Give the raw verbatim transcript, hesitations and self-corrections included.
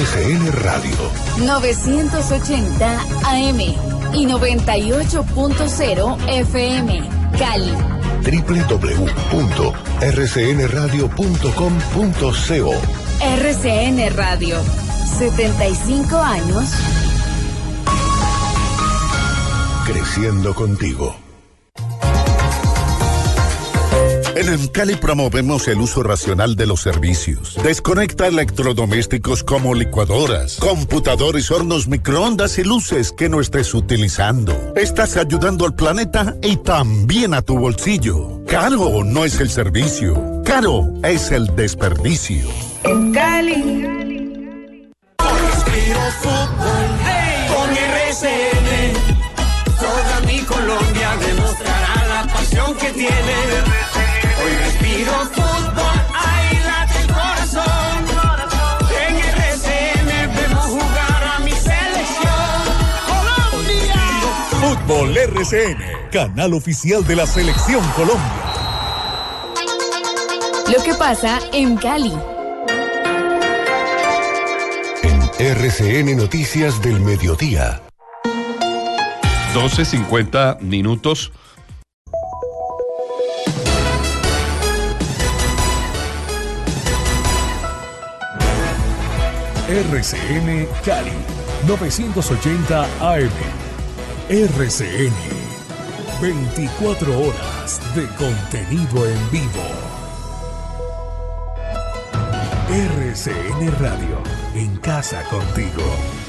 R C N Radio. novecientos ochenta A M y noventa y ocho punto cero F M, Cali. doble u doble u doble u punto r c n radio punto com punto co. R C N Radio, setenta y cinco años. Creciendo contigo. En Emcali promovemos el uso racional de los servicios. Desconecta electrodomésticos como licuadoras, computadores, hornos, microondas y luces que no estés utilizando. Estás ayudando al planeta y también a tu bolsillo. Caro no es el servicio, caro es el desperdicio. En Cali. Respiro fútbol, hey, con R C N. Toda mi Colombia demostrará la pasión que tiene. Hoy respiro fútbol, ahí late el corazón. En R C N vemos jugar a mi selección. ¡Colombia! Fútbol R C N, canal oficial de la Selección Colombia. Lo que pasa en Cali. R C N Noticias del Mediodía. doce cincuenta minutos. R C N Cali, novecientos ochenta A M. R C N, veinticuatro horas de contenido en vivo. R C N Radio, en casa contigo.